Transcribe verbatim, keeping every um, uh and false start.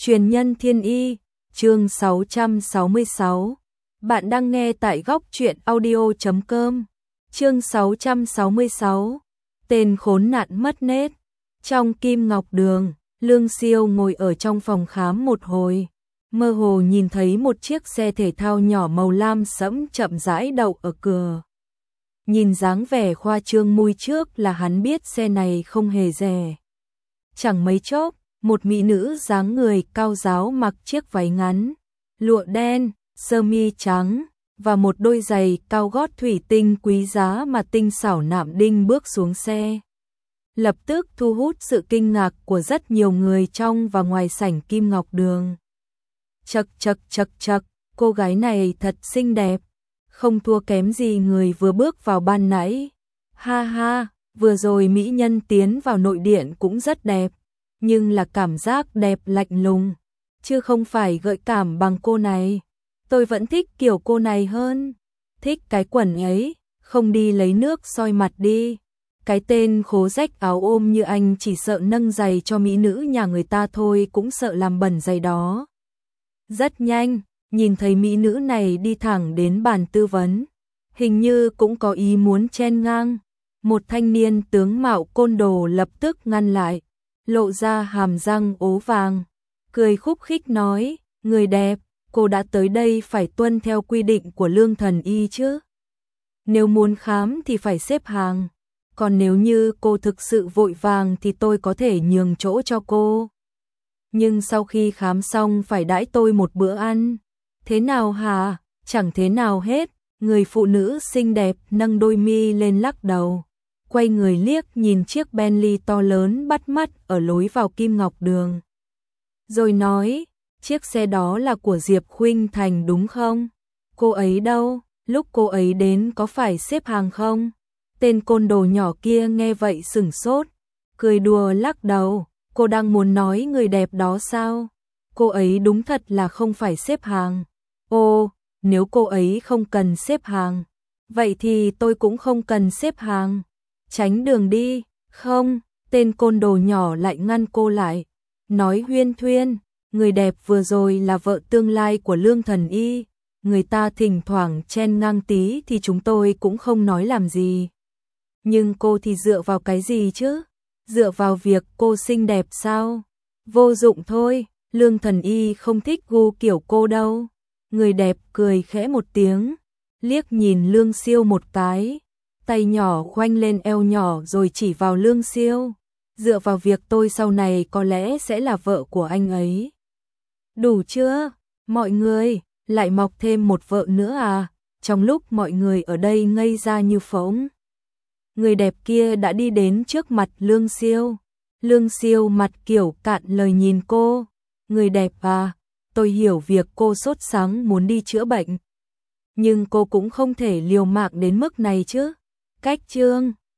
Truyền nhân thiên y, chương sáu trăm sáu mươi sáu. Bạn đang nghe tại góc truyện audio chấm com. Chương sáu trăm sáu mươi sáu. Tên khốn nạn mất nết. Trong Kim Ngọc Đường, Lương Siêu ngồi ở trong phòng khám một hồi, mơ hồ nhìn thấy một chiếc xe thể thao nhỏ màu lam sẫm chậm rãi đậu ở cửa. Nhìn dáng vẻ khoa trương mui trước là hắn biết xe này không hề rẻ. Chẳng mấy chốc, một mỹ nữ dáng người cao ráo mặc chiếc váy ngắn, lụa đen, sơ mi trắng và một đôi giày cao gót thủy tinh quý giá mà tinh xảo nạm đinh bước xuống xe. Lập tức thu hút sự kinh ngạc của rất nhiều người trong và ngoài sảnh Kim Ngọc Đường. Chậc chậc chậc chậc, cô gái này thật xinh đẹp, không thua kém gì người vừa bước vào ban nãy. Ha ha, vừa rồi mỹ nhân tiến vào nội điện cũng rất đẹp, nhưng là cảm giác đẹp lạnh lùng, chứ không phải gợi cảm bằng cô này. Tôi vẫn thích kiểu cô này hơn. Thích cái quần ấy, không đi lấy nước soi mặt đi. Cái tên khố rách áo ôm như anh chỉ sợ nâng giày cho mỹ nữ nhà người ta thôi cũng sợ làm bẩn giày đó. Rất nhanh, nhìn thấy mỹ nữ này đi thẳng đến bàn tư vấn, hình như cũng có ý muốn chen ngang. Một thanh niên tướng mạo côn đồ lập tức ngăn lại, lộ ra hàm răng ố vàng, cười khúc khích nói, người đẹp, cô đã tới đây phải tuân theo quy định của Lương Thần Y chứ. Nếu muốn khám thì phải xếp hàng, còn nếu như cô thực sự vội vàng thì tôi có thể nhường chỗ cho cô. Nhưng sau khi khám xong phải đãi tôi một bữa ăn. Thế nào hả? Chẳng thế nào hết. Người phụ nữ xinh đẹp nâng đôi mi lên lắc đầu, quay người liếc nhìn chiếc Bentley to lớn bắt mắt ở lối vào Kim Ngọc Đường. Rồi nói, chiếc xe đó là của Diệp Khuynh Thành đúng không? Cô ấy đâu? Lúc cô ấy đến có phải xếp hàng không? Tên côn đồ nhỏ kia nghe vậy sửng sốt, cười đùa lắc đầu, cô đang muốn nói người đẹp đó sao? Cô ấy đúng thật là không phải xếp hàng. Ô, nếu cô ấy không cần xếp hàng, vậy thì tôi cũng không cần xếp hàng. Tránh đường đi. Không, tên côn đồ nhỏ lại ngăn cô lại, nói huyên thuyên, người đẹp vừa rồi là vợ tương lai của Lương Thần Y, người ta thỉnh thoảng chen ngang tí thì chúng tôi cũng không nói làm gì. Nhưng cô thì dựa vào cái gì chứ? Dựa vào việc cô xinh đẹp sao? Vô dụng thôi, Lương Thần Y không thích gu kiểu cô đâu. Người đẹp cười khẽ một tiếng, liếc nhìn Lương Siêu một cái, tay nhỏ khoanh lên eo nhỏ rồi chỉ vào Lương Siêu. Dựa vào việc tôi sau này có lẽ sẽ là vợ của anh ấy. Đủ chưa? Mọi người, lại mọc thêm một vợ nữa à? Trong lúc mọi người ở đây ngây ra như phỗng, người đẹp kia đã đi đến trước mặt Lương Siêu. Lương Siêu mặt kiểu cạn lời nhìn cô. Người đẹp à, tôi hiểu việc cô sốt sắng muốn đi chữa bệnh, nhưng cô cũng không thể liều mạng đến mức này chứ. Cách chương